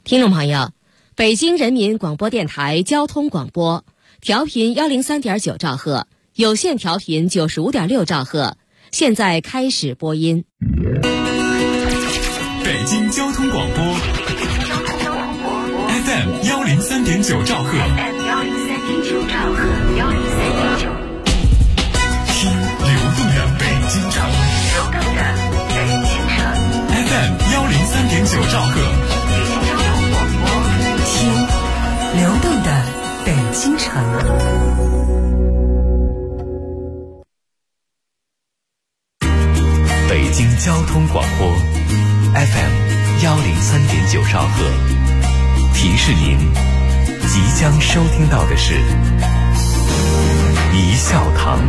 听众朋友，北京人民广播电台交通广播，调频103.9兆赫，有线调频95.6兆赫，现在开始播音。 北京交通广播 FM 103.9兆赫，听流动的北京城，FM 103.9兆赫， 听流动的北京城。 北京交通广播 FM 103.9兆赫，提示您即将收听到的是一笑堂。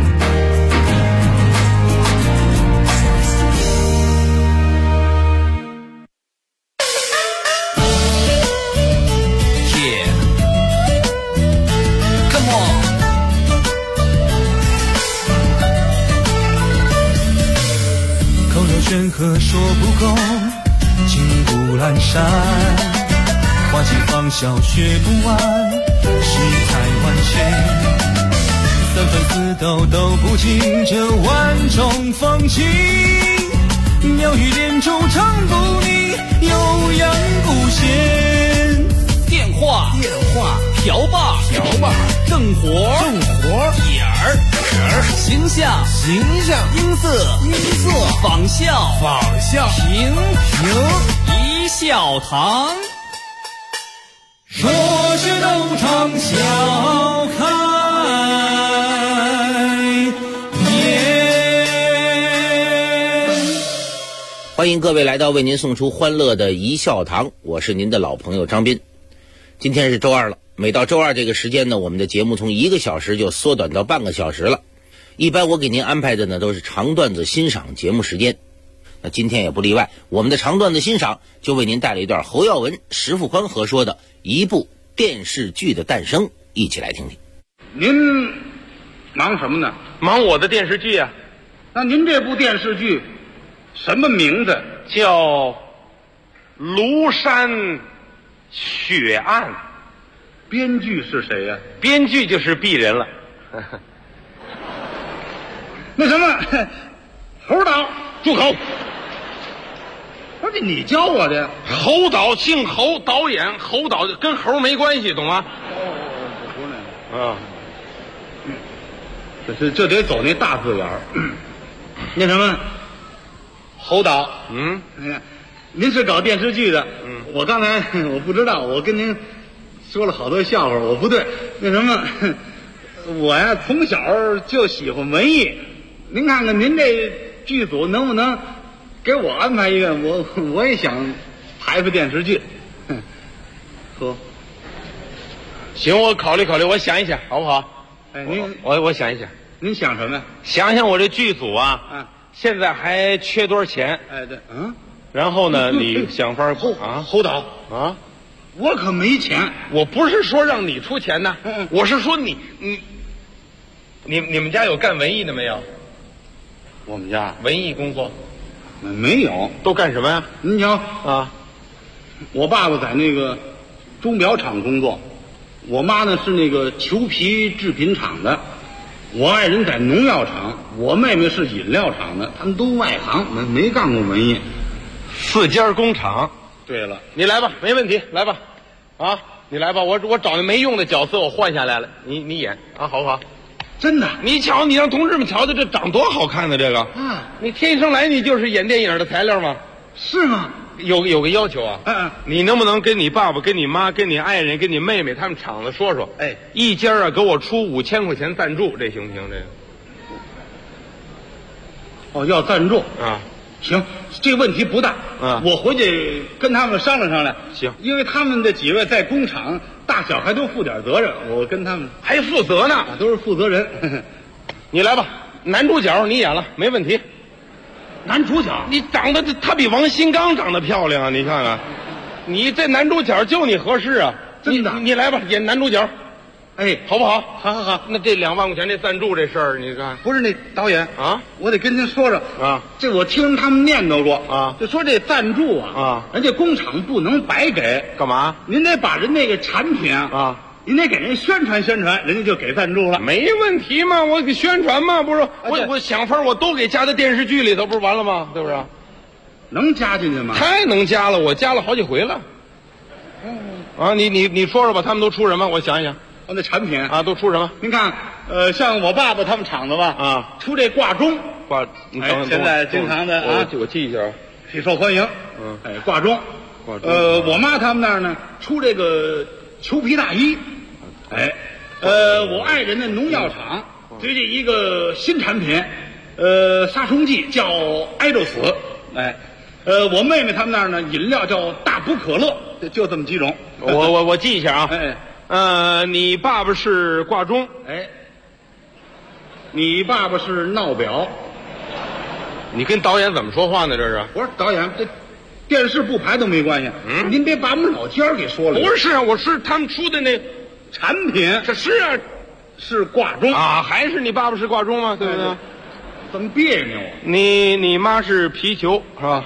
山河说不够，情不阑珊，花期芳笑学不完，世态万千，三分四斗都不尽这万种风情，妙语连珠唱不腻，悠扬不闲。 电话瓢把正活点儿形象音色仿效评一笑堂， 说是东窗笑开颜。 欢迎各位来到为您送出欢乐的一笑堂，我是您的老朋友张斌。今天是周二了，每到周二这个时间呢，我们的节目从1个小时就缩短到半个小时了。一般我给您安排的呢都是长段子欣赏节目时间，那今天也不例外，我们的长段子欣赏就为您带了一段侯耀文、石富宽合说的一部电视剧的诞生，一起来听听。 您忙什么呢？ 忙我的电视剧啊。 那您这部电视剧什么名字？ 叫庐山血案。 编剧是谁呀？ 编剧就是鄙人了。 那什么，侯导， 住口！ 不是你教我的？ 侯导姓侯，导演侯导跟猴没关系，懂吗？ 不是那个啊， 这得走那大字眼儿。那什么，侯导，哎呀，您是搞电视剧的，我刚才我不知道，我跟您说了好多笑话，我不对。那什么，我呀从小就喜欢文艺，您看看您这剧组能不能给我安排一个？我也想拍电视剧。呵， 行，我考虑考虑，我想一想，好不好？ 哎，您我想一想。 您想什么呀？ 想想我这剧组啊，现在还缺多少钱？ 哎，对， 然后呢，你想法侯导啊，我可没钱。 我不是说让你出钱呢，我是说你们家有干文艺的没有？ 我们家文艺工作没有。 都干什么呀？ 您瞧啊， 我爸爸在那个钟表厂工作，我妈呢是那个裘皮制品厂的，我爱人在农药厂，我妹妹是饮料厂的，他们都外行，没干过文艺。 4家工厂。 对了， 你来吧，没问题，来吧，啊，你来吧，我找那没用的角色我换下来了，你演啊，好不好？ 真的， 你瞧，你让同志们瞧瞧，这长多好看的这个啊！ 你天生来你就是演电影的材料吗？ 是吗？ 有个要求啊，你能不能跟你爸爸、跟你妈、跟你爱人、跟你妹妹他们厂子说说， 哎， 一家啊给我出5000块钱赞助，这行不行？这个？ 哦，要赞助啊？ 行，这问题不大。我回去跟他们商量商量。 行， 因为他们这几位在工厂，大小还都负点责任，我跟他们还负责呢， 都是负责人。 你来吧，男主角你演了，没问题。 男主角， 你长得他比王新刚长得漂亮啊！你看看，你这男主角就你合适啊！ 真的， 你来吧，演男主角。 哎，好不好？ 好好好。 那这2万块钱这赞助这事儿，你看不是那导演啊， 我得跟您说说啊， 这我听他们念叨过啊， 就说这赞助啊，人家工厂不能白给， 干嘛？ 您得把人那个产品啊， 您得给人宣传宣传，人家就给赞助了。 没问题嘛，我给宣传嘛，不是？我想法我都给加在电视剧里头，不是完了吗？对不是？ 能加进去吗？ 太能加了，我加了好几回了。啊，你说说吧，他们都出什么？我想一想。 那产品啊，都出什么？ 您看，像我爸爸他们厂子吧， 啊， 出这挂钟， 你等现在经常的啊， 我记一下， 挺受欢迎。挂钟。我妈他们那儿呢，出这个裘皮大衣。我爱人的农药厂最近一个新产品，杀虫剂叫挨着死。我妹妹他们那儿呢，饮料叫大补可乐，就这么几种。 我记一下啊。你爸爸是挂钟， 你爸爸是闹表。 你跟导演怎么说话呢？这是？ 我说导演，这电视不排都没关系。您别把我们老家儿给说了。 不是啊，我是他们出的那产品， 这是啊， 是挂钟啊，还是你爸爸是挂钟吗？对不对？ 怎么别扭？ 你妈是皮球是吧？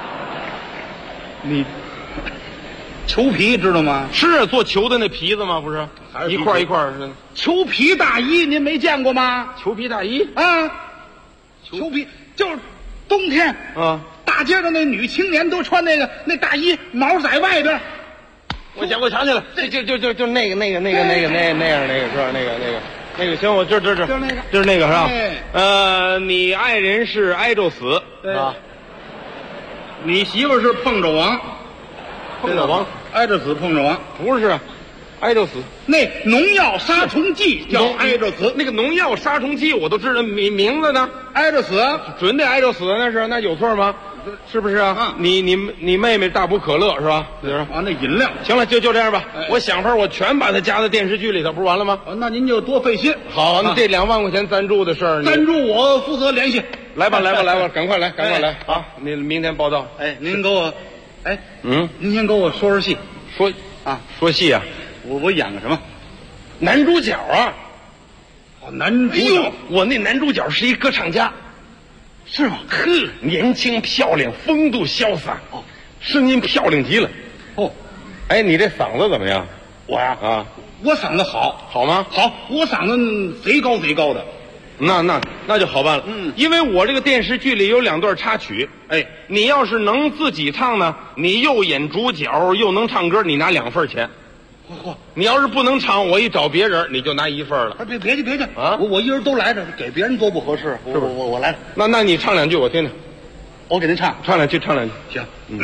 你裘皮知道吗？ 是做球的那皮子吗？不是，一块一块的。 裘皮大衣您没见过吗？ 裘皮大衣啊，裘皮就是冬天啊， 大街上那女青年都穿那大衣，毛在外边。 我想起来，就那个样那个是吧？那个行，我就是那个是吧？你爱人是挨着死是吧？ 你媳妇是碰着王，挨着死碰着王， 不是，挨着死。 那农药杀虫剂叫挨着死， 那个农药杀虫剂我都知道名字呢， 挨着死， 准得挨着死，那有错吗？是不是啊？你妹妹大补可乐是吧？ 那饮料。 行了，就这样吧。我想法我全把它加在电视剧里头，不是完了吗？ 那您就多费心。 好，那这2万块钱赞助的事儿， 赞助我负责联系。 来吧，赶快来啊！你明天报道。 您给我，您先给我说说戏， 说戏啊。 我演个什么？ 男主角啊。 男主角， 我那男主角是一歌唱家。 是吗？ 年轻漂亮，风度潇洒，声音漂亮极了。你这嗓子怎么样？ 我呀我嗓子好吗？ 好，我嗓子贼高的。 那就好办了。因为我这个电视剧里有2段插曲。你要是能自己唱呢，你又演主角又能唱歌，你拿2份钱。你要是不能唱，我一找别人，你就拿1份了。 别去啊！我一人都来着，给别人多不合适。 是不是？ 我来。 那你唱2句我听听。 我给您唱 2句。 行。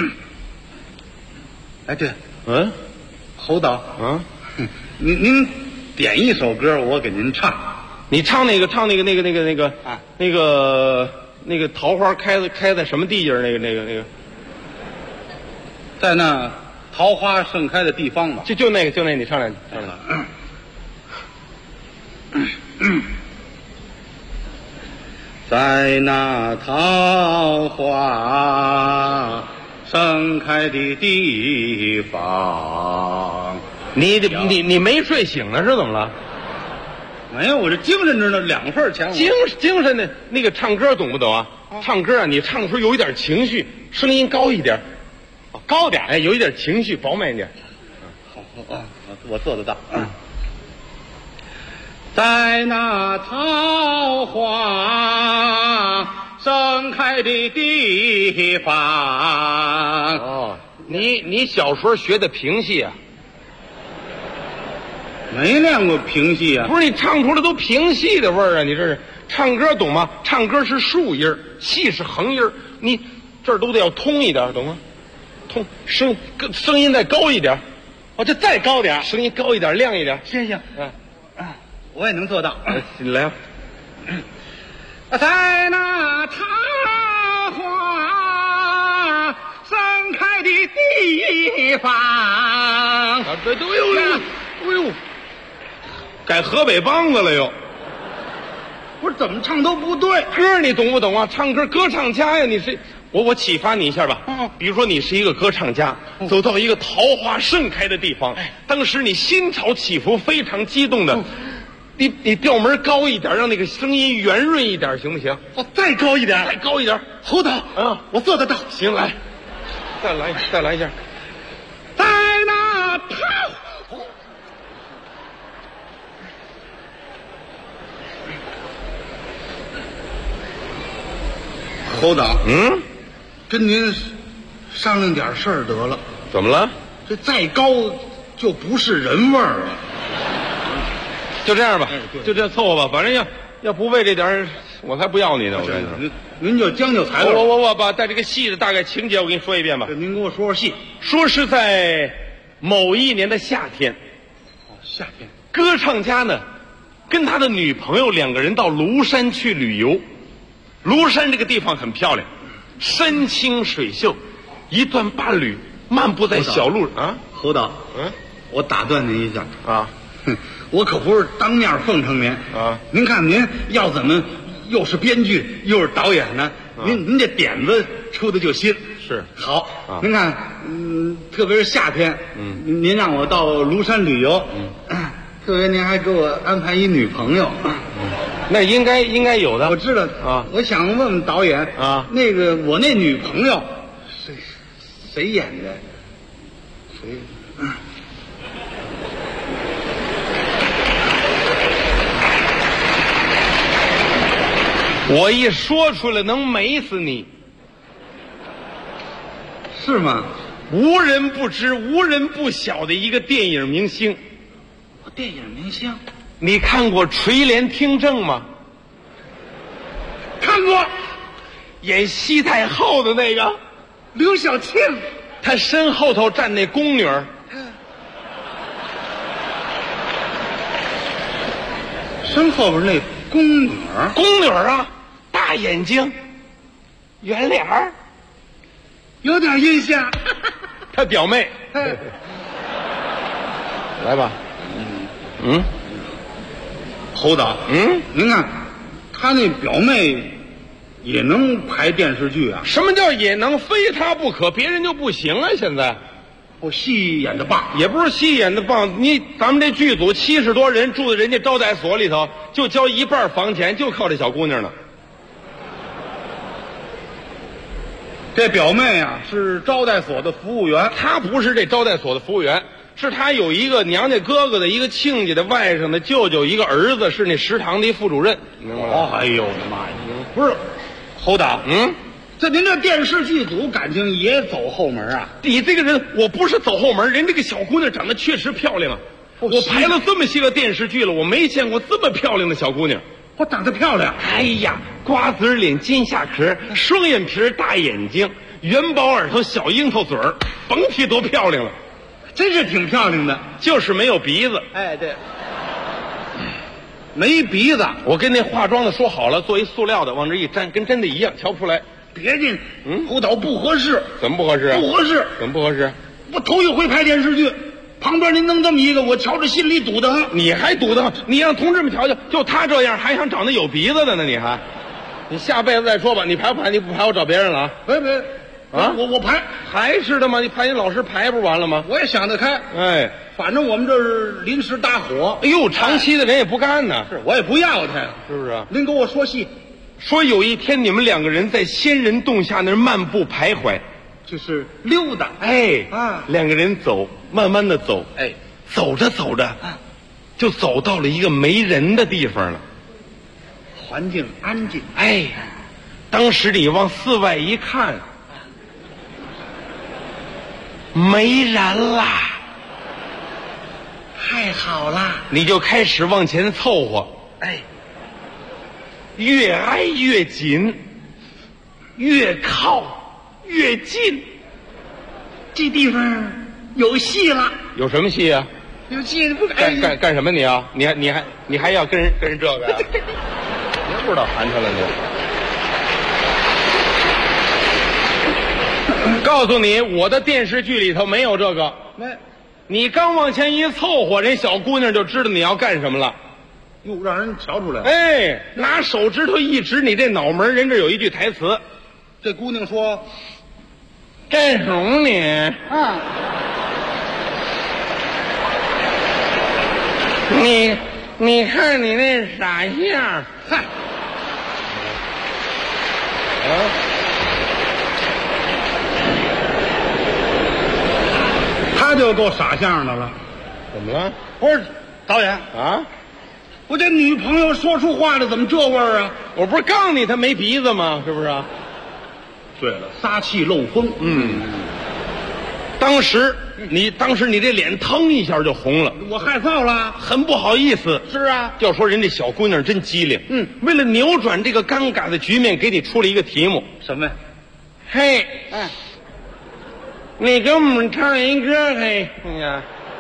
对。侯导。您点一首歌，我给您唱。 你唱那个桃花开在什么地界儿？那个。 在那桃花盛开的地方吧。 就那个，你唱2句。 在那桃花盛开的地方。 你没睡醒呢是怎么了？ 没有，我这精神着呢，2份钱。 精神的那个唱歌懂不懂啊？唱歌啊，你唱的时候有一点情绪，声音高一点，高点，有一点情绪，饱满一点。 我做得到。在那桃花盛开的地方。 你小时候学的评戏啊？ 没练过评戏啊。 不是，你唱出来都评戏的味儿啊！你这是唱歌懂吗？唱歌是竖音，戏是横音，你这儿都得要通一点，懂吗？通声音再高一点。 这再高点， 声音高一点，亮一点。 行，我也能做到。 你来吧。 在那桃花盛开的地方。 对，哎呦，改河北梆子了又。 不是怎么唱都不对。 歌你懂不懂啊？唱歌歌唱家呀， 我启发你一下吧。比如说你是一个歌唱家，走到一个桃花盛开的地方，当时你心潮起伏，非常激动的，你调门高一点，让那个声音圆润一点，行不行？ 再高一点， 再高一点。 侯导，我做得到。 行，来，再来一下。 在那桃。侯导，跟您商量点事儿得了。 怎么了？ 这再高就不是人味儿了。 就这样吧，就这样凑合吧。反正要不为这点，我才不要你呢。我跟你说， 您就将就裁了。 我把这个戏的大概情节我给你说一遍吧。 您给我说说戏。 说是在某一年的夏天， 夏天， 歌唱家呢跟他的女朋友两个人到庐山去旅游。庐山这个地方很漂亮，山清水秀，一段伴侣漫步在小路啊。 侯导，我打断您一下啊， 我可不是当面奉承您啊。 您看您要怎么又是编剧又是导演呢？您这点子出的就新， 是好。您看，特别是夏天，您让我到庐山旅游，特别您还给我安排一女朋友。 那应该有的， 我知道啊。 我想问问导演啊， 那个我那女朋友谁演的？谁？ 我一说出来能美死你， 是吗？ 无人不知、无人不晓的一个电影明星。 电影明星？ 你看过《垂帘听政》吗？ 看过， 演西太后的那个刘晓庆， 她身后头站那宫女儿， 身后边那宫女啊，大眼睛，圆脸儿， 有点印象。 她表妹，来吧， 侯导，您看，他那表妹也能拍电视剧啊？ 什么叫也能？非他不可，别人就不行啊！现在， 我戏演的棒， 也不是戏演的棒。咱们这剧组70多人住在人家招待所里头，就交一半房钱，就靠这小姑娘呢。 这表妹啊，是招待所的服务员。 她不是这招待所的服务员，是她有一个娘家哥哥的一个亲家的外甥的舅舅一个儿子，是那食堂的一副主任。明白吗？ 哎呦我的妈呀！不是，侯导，这您这电视剧组感情也走后门啊？ 你这个人，我不是走后门，人这个小姑娘长得确实漂亮啊。我拍了这么些个电视剧了，我没见过这么漂亮的小姑娘。 我长得漂亮， 哎呀，瓜子脸、金下壳，双眼皮、大眼睛，元宝耳朵、小樱桃嘴儿，甭提多漂亮了。 真是挺漂亮的， 就是没有鼻子。 哎，对，没鼻子。 我跟那化妆的说好了，做一塑料的，往这一粘，跟真的一样，瞧不出来。 别介，侯导不合适。 怎么不合适？ 不合适。 怎么不合适？ 我头一回拍电视剧，旁边您弄这么一个，我瞧着心里堵得慌。 你还堵得慌？你让同志们瞧瞧，就他这样，还想长得有鼻子的呢？你还？你下辈子再说吧。你排不排？你不排，我找别人了啊！ 别啊！我排还是的吗？你排你老师排不完了吗？ 我也想得开。 哎， 反正我们这是临时搭伙。 哎呦，长期的人也不干呢。 是，我也不要他， 是不是？ 您给我说戏。 说有一天你们两个人在仙人洞下那儿漫步徘徊， 就是溜达。 哎两个人走，慢慢的走，走着走着，就走到了一个没人的地方了。 环境安静。 当时你往四外一看，没人啦。 太好了， 你就开始往前凑合，越挨越紧，越靠越近。 这地方有戏了。 有什么戏啊？ 有戏不干什么你啊？你还要跟人这个呀？别不知道寒碜了你。告诉你，我的电视剧里头没有这个。你刚往前一凑合，人小姑娘就知道你要干什么了。 哟，让人瞧出来。 拿手指头一指你这脑门，人这有一句台词， 这姑娘说：“ 干什么你？ 啊， 你看你那傻相， 嗨，他就够傻相的了。 怎么了？ 不是导演， 啊？ 我这女朋友说出话来怎么这味儿啊？ 我不是告诉你他没鼻子吗？是不是？ 对了，撒气漏风。 当时你这脸腾一下就红了， 我害臊了。 很不好意思。 是啊， 要说人这小姑娘真机灵。为了扭转这个尴尬的局面，给你出了一个题目。 什么呀？ 嘿，你给我们唱一歌，嘿，哎呀，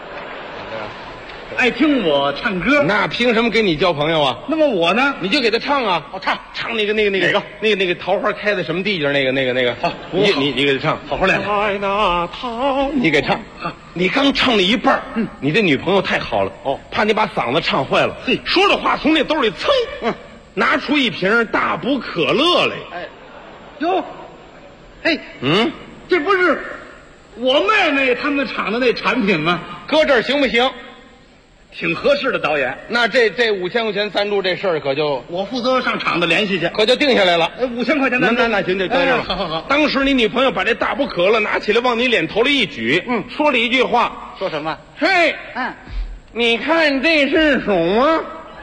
爱听我唱歌， 那凭什么跟你交朋友啊？ 那么我呢？ 你就给他唱啊！ 我唱那个那个桃花开在什么地界？那个好， 你给他唱， 好好练。 开那桃，你给唱。你刚唱了一半，你这女朋友太好了，怕你把嗓子唱坏了。 嘿， 说着话从那兜里噌，拿出一瓶大补可乐来。 哎，哟，哎，这不是我妹妹他们厂的那产品吗？ 搁这儿行不行？ 挺合适的，导演。 那这5000块钱赞助这事儿可就我负责上厂子联系去， 可就定下来了。 5000块钱那行，就搁这儿了。 好。 当时你女朋友把这大补可乐拿起来往你脸头里一举，说了一句话， 说什么？ 嘿，你看这是什么？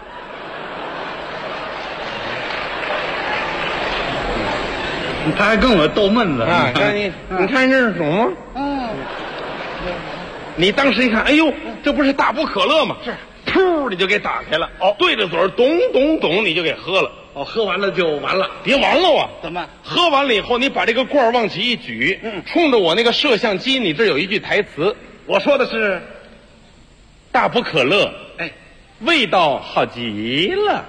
他还跟我逗闷子啊！你看这是什么？你当时一看，哎呦，这不是大补可乐吗？是，噗，你就给打开了。对着嘴儿咚咚咚，你就给喝了。 喝完了就完了？ 别完了啊！ 怎么？ 喝完了以后，你把这个罐儿往起一举，冲着我那个摄像机，你这有一句台词， 我说的是大补可乐， 哎， 味道好极了。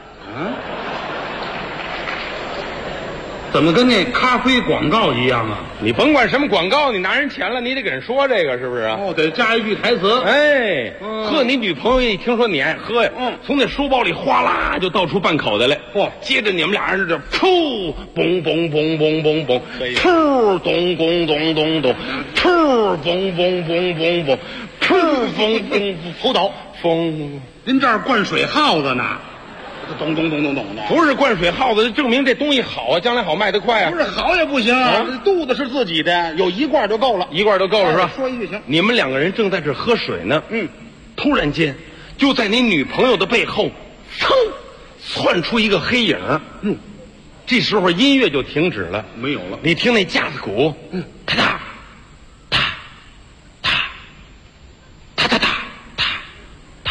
怎么跟那咖啡广告一样啊？ 你甭管什么广告，你拿人钱了，你得给人说这个，是不是啊？ 得加一句台词。 哎，呵，你女朋友一听说你爱喝呀，从那书包里哗啦就倒出半口袋来。接着你们俩人这噗，嘣嘣嘣嘣嘣嘣，噗，咚咚咚咚咚，噗，嘣嘣嘣嘣嘣，噗，嘣嘣头倒风。 您这儿灌水耗子呢？咚咚咚咚咚的， 不是灌水耗子，证明这东西好啊，将来好卖得快啊。 不是好也不行啊，肚子是自己的，有一罐就够了， 一罐就够了是吧？ 说一句行。 你们两个人正在这喝水呢，突然间，就在你女朋友的背后，噌，窜出一个黑影。这时候音乐就停止了， 没有了。 你听那架子鼓，哒哒，哒哒，哒哒哒哒哒，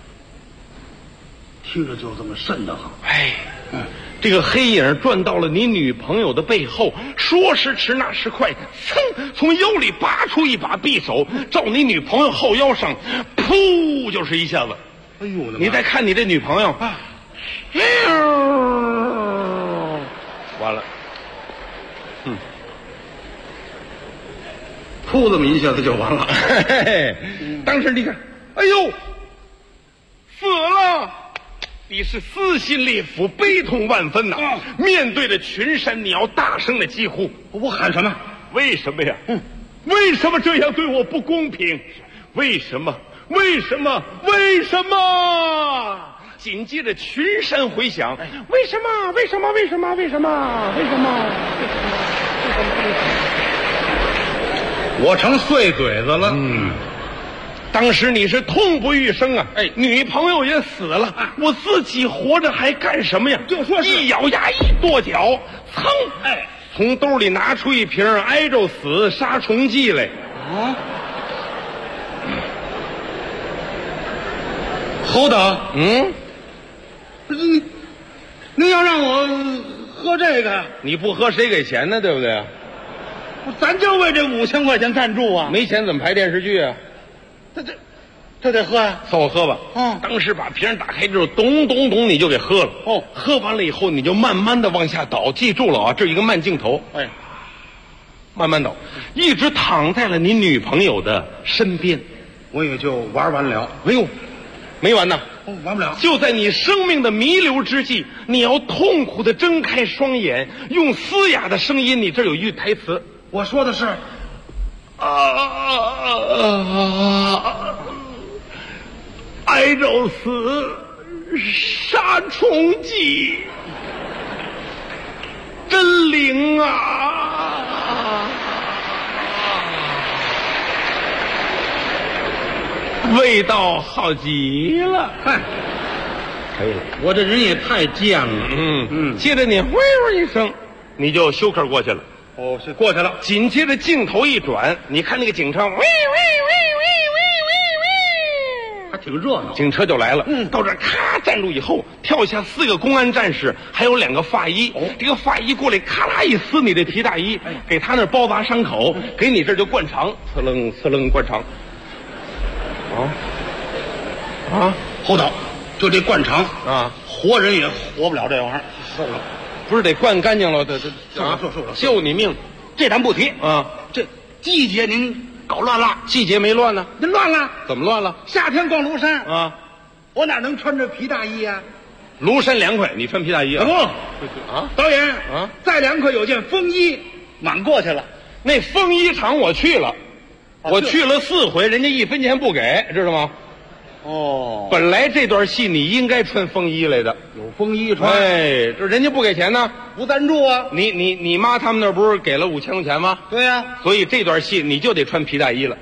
听着就这么瘆得慌。 哎，这个黑影转到了你女朋友的背后，说时迟那时快，噌，从腰里拔出一把匕首，照你女朋友后腰上，噗，就是一下子。 哎呦， 你再看你这女朋友，完了， 噗，这么一下子就完了。 当时你看，哎呦，死了。你是撕心裂腹，悲痛万分呐！面对着群山，你要大声的疾呼。 我喊什么？ 为什么呀？为什么这样对我不公平？为什么？为什么？为什么？紧接着群山回响。为什么？为什么？为什么？为什么？为什么？ 我成碎嘴子了。 当时你是痛不欲生啊！女朋友也死了，我自己活着还干什么呀？ 就说是一咬牙一跺脚，噌，从兜里拿出一瓶挨着死杀虫剂来。 侯导，不是您要让我喝这个， 你不喝谁给钱呢？对不对？ 咱就为这5000块钱赞助啊！ 没钱怎么拍电视剧啊？ 这得喝呀， 凑合喝吧。当时把瓶打开之后，咚咚咚，你就给喝了。喝完了以后，你就慢慢的往下倒，记住了啊，这一个慢镜头。慢慢倒，一直躺在了你女朋友的身边。 我也就玩完了。 哎呦，没完呢。 完不了。 就在你生命的弥留之际，你要痛苦的睁开双眼，用嘶哑的声音，你这有一句台词， 我说的是挨着死，杀虫剂，真灵啊！味道好极了， 嗨， 可以了。 我这人也太贱了。 接着你喂一声，你就休克过去了。 哦，是过去了。 紧接着镜头一转，你看那个警车，喂， 还挺热闹。 警车就来了。到这儿咔站住以后，跳下4个公安战士，还有2个法医。这个法医过来，咔啦一撕你这皮大衣，给他那儿包扎伤口，给你这儿就灌肠，呲楞呲楞灌肠。 侯导，就这灌肠啊， 活人也活不了这玩意儿，受不了。 不是得灌干净了，这受不了救你命， 这咱不提啊。 这季节您搞乱了， 季节没乱呢， 您乱了。 怎么乱了？ 夏天逛庐山啊， 我哪能穿着皮大衣呀？ 庐山凉快，你穿皮大衣啊？ 不啊， 导演啊， 再凉快有件风衣，满过去了。 那风衣厂我去了，我去了4回，人家1分钱不给，知道吗？ 哦， 本来这段戏你应该穿风衣来的， 有风衣穿。 哎，这人家不给钱呢， 不赞助啊。 你妈他们那不是给了5000块钱吗？ 对呀， 所以这段戏你就得穿皮大衣了。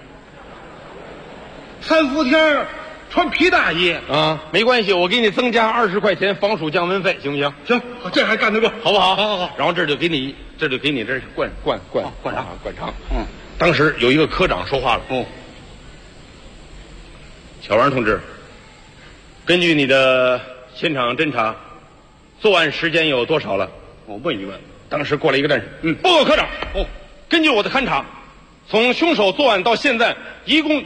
3伏天穿皮大衣啊，没关系，我给你增加20块钱防暑降温费，行不行？ 行，这还干得过， 好不好？ 好。 然后这就给你这灌肠。当时有一个科长说话了。小王同志，根据你的现场侦查，作案时间有多少了？ 我问一问。 当时过来一个战士，报告科长。根据我的勘查，从凶手作案到现在，一共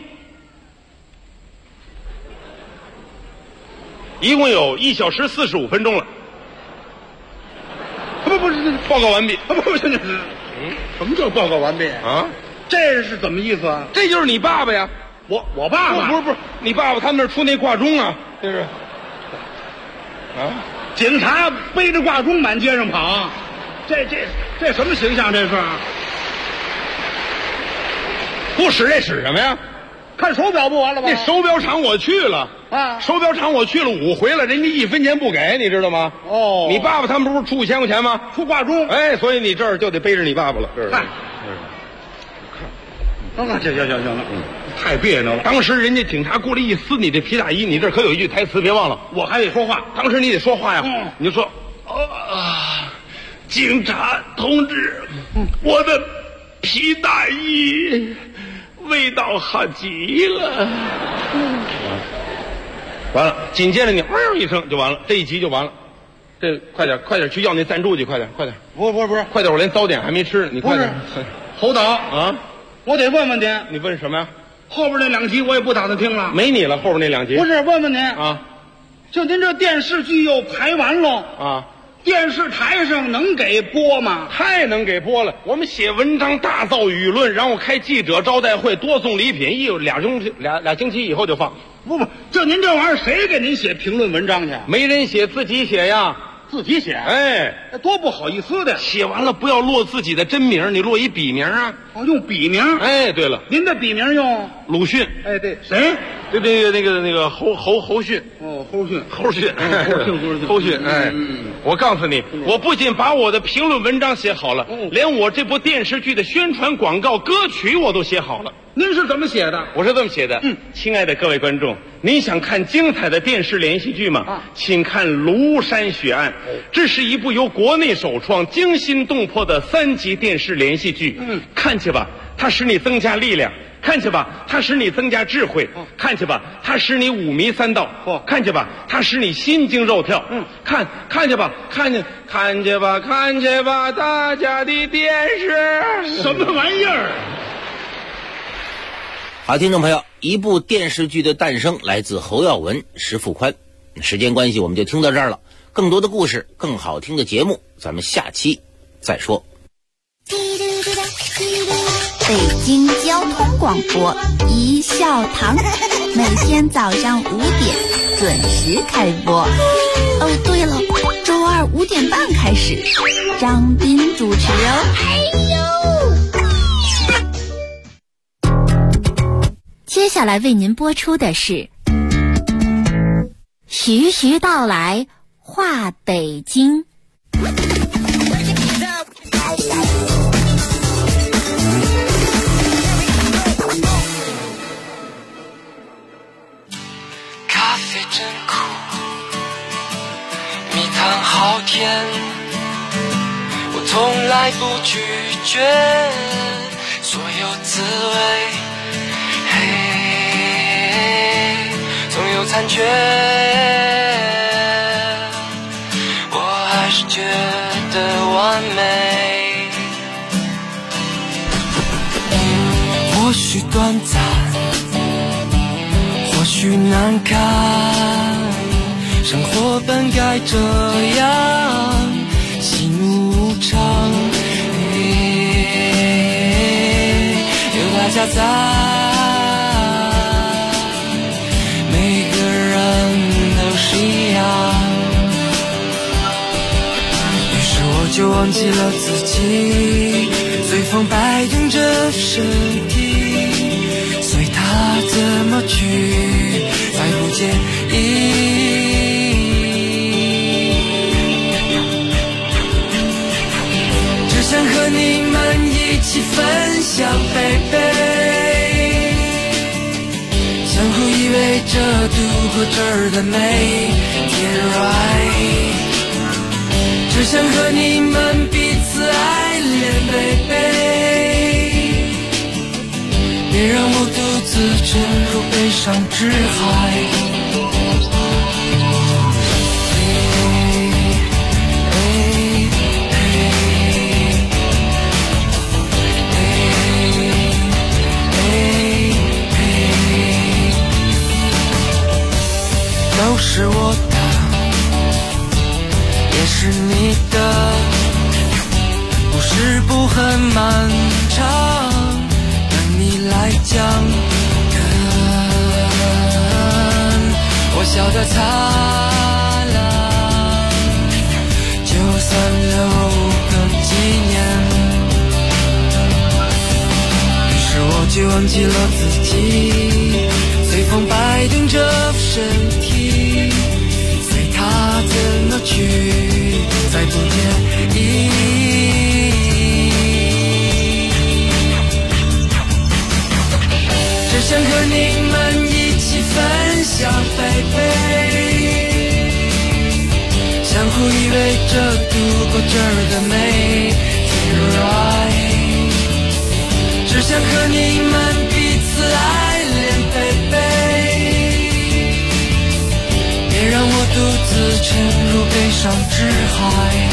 有1小时45分钟了。 不， 报告完毕。 不，什么叫报告完毕啊？ 这是怎么意思啊？ 这就是你爸爸呀。 我爸爸不是，你爸爸他们那儿出那挂钟啊，这是警察背着挂钟满街上跑，这什么形象？这是不使这使什么呀？ 看手表不完了吗？ 那手表厂我去了啊， 手表厂我去了5回了，人家1分钱不给，你知道吗？ 哦， 你爸爸他们不是出5000块钱吗？ 出挂钟， 哎，所以你这儿就得背着你爸爸了，这是。 行，太别扭了。 当时人家警察过来一撕你这皮大衣，你这可有一句台词，别忘了， 我还得说话。 当时你得说话呀，你就说警察同志，我的皮大衣味道好极了。完了，紧接着你一声就完了，这一集就完了。这快点去要那赞助去，快点。 不是， 快点，我连早点还没吃，你快点。 侯导啊， 我得问问您， 你问什么呀？ 后边那2集我也不打算听了， 没你了，后边那2集。 不是，问问您啊， 就您这电视剧又排完了啊， 电视台上能给播吗？ 太能给播了！我们写文章大造舆论，然后开记者招待会，多送礼品，俩星期以后就放。 不，就您这玩意儿，谁给您写评论文章去？ 没人写，自己写呀。 自己写， 哎， 那多不好意思的。 写完了不要落自己的真名，你落一笔名啊。 用笔名。 哎，对了， 您的笔名用鲁迅。 哎，对，谁？ 对，那个侯迅。 哦，侯迅。 侯迅。哎，我告诉你，我不仅把我的评论文章写好了，连我这部电视剧的宣传广告歌曲我都写好了。 您是怎么写的？ 我是这么写的。亲爱的各位观众，您想看精彩的电视连续剧吗？请看《庐山血案》，这是一部由国内首创、惊心动魄的3集电视连续剧。看去吧，它使你增加力量；看去吧，它使你增加智慧；看去吧，它使你五迷三道；看去吧，它使你心惊肉跳。看去吧，看去吧，大家的电视什么玩意儿？ 好，听众朋友，一部电视剧的诞生来自侯耀文、石富宽。时间关系，我们就听到这儿了。更多的故事，更好听的节目，咱们下期再说。 北京交通广播一笑堂，每天早上5点准时开播。哦，对了，周二5点半开始，张斌主持哦。接下来为您播出的是徐徐道来话北京。 咖啡真苦，蜜糖好甜，我从来不拒绝所有滋味，总有残缺，我还是觉得完美。或许短暂，或许难堪，生活本该这样，喜怒无常，有大家在，每个人都是一样。于是我就忘记了自己，随风摆动着身体，随它怎么去，再不介意。只想和你们一起分享baby，相互依偎着度过这儿的每天 right， 只想和你们彼此爱恋baby， 别让我独自沉入悲伤之海。都是我的，也是你的，故事不很漫长，等你来讲。我笑得灿烂，就算留个纪念。于是我就忘记了自己，随风摆动着身体，随它怎么去，再不介意。只想和你们一起分享baby，相互依偎着度过这儿的每天 right， 只想和你们彼此爱恋baby， 别让我独自沉入悲伤之海，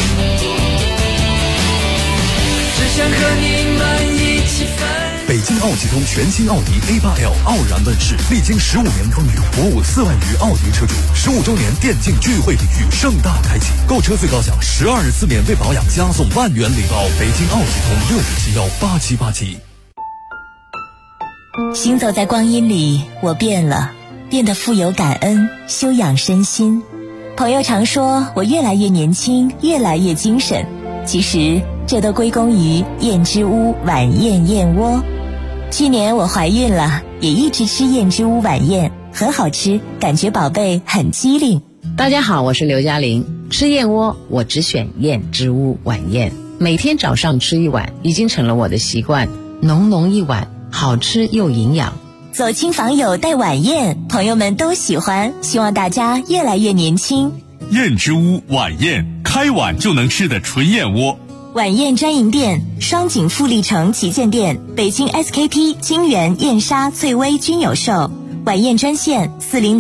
只想和你们一起分。 北京奥吉通全新奥迪 A8L 傲然问世，历经15年风雨，鼓舞4万余奥迪车主。15周年电竞聚会礼遇盛大开启，购车最高享12日次免费保养，加送1万元礼包。北京奥吉通65718787。 行走在光阴里，我变了，变得富有感恩，修养身心。朋友常说我越来越年轻，越来越精神，其实这都归功于燕之屋晚宴燕窝。去年我怀孕了，也一直吃燕之屋晚宴，很好吃，感觉宝贝很机灵。 大家好，我是刘嘉玲。吃燕窝我只选燕之屋晚宴，每天早上吃一碗已经成了我的习惯，浓浓一碗，好吃又营养。 走亲访友带晚宴，朋友们都喜欢，希望大家越来越年轻。 燕之屋晚宴，开碗就能吃的纯燕窝。 晚宴专营店：双井富力城旗舰店、北京 SKP、金源、燕莎、翠微均有售。晚宴专线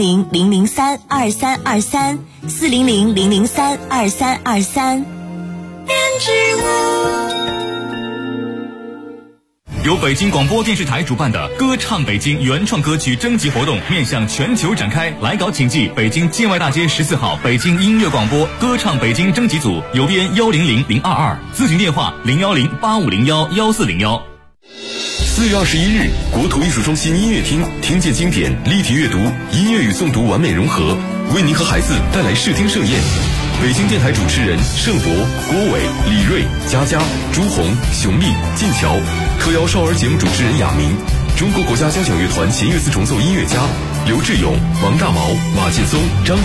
400-003-2323，400-003-2323。 由北京广播电视台主办的歌唱北京原创歌曲征集活动面向全球展开，来稿请寄北京建外大街14号北京音乐广播歌唱北京征集组，邮编100022，咨询电话01085011401。 4月21日，国土艺术中心音乐厅，听见经典，立体阅读，音乐与诵读完美融合。 为您和孩子带来视听盛宴。北京电台主持人盛博、郭伟、李锐、佳佳、朱红、熊丽、晋桥，特邀少儿节目主持人亚明，中国国家交响乐团弦乐四重奏音乐家刘志勇、王大毛、马劲松、张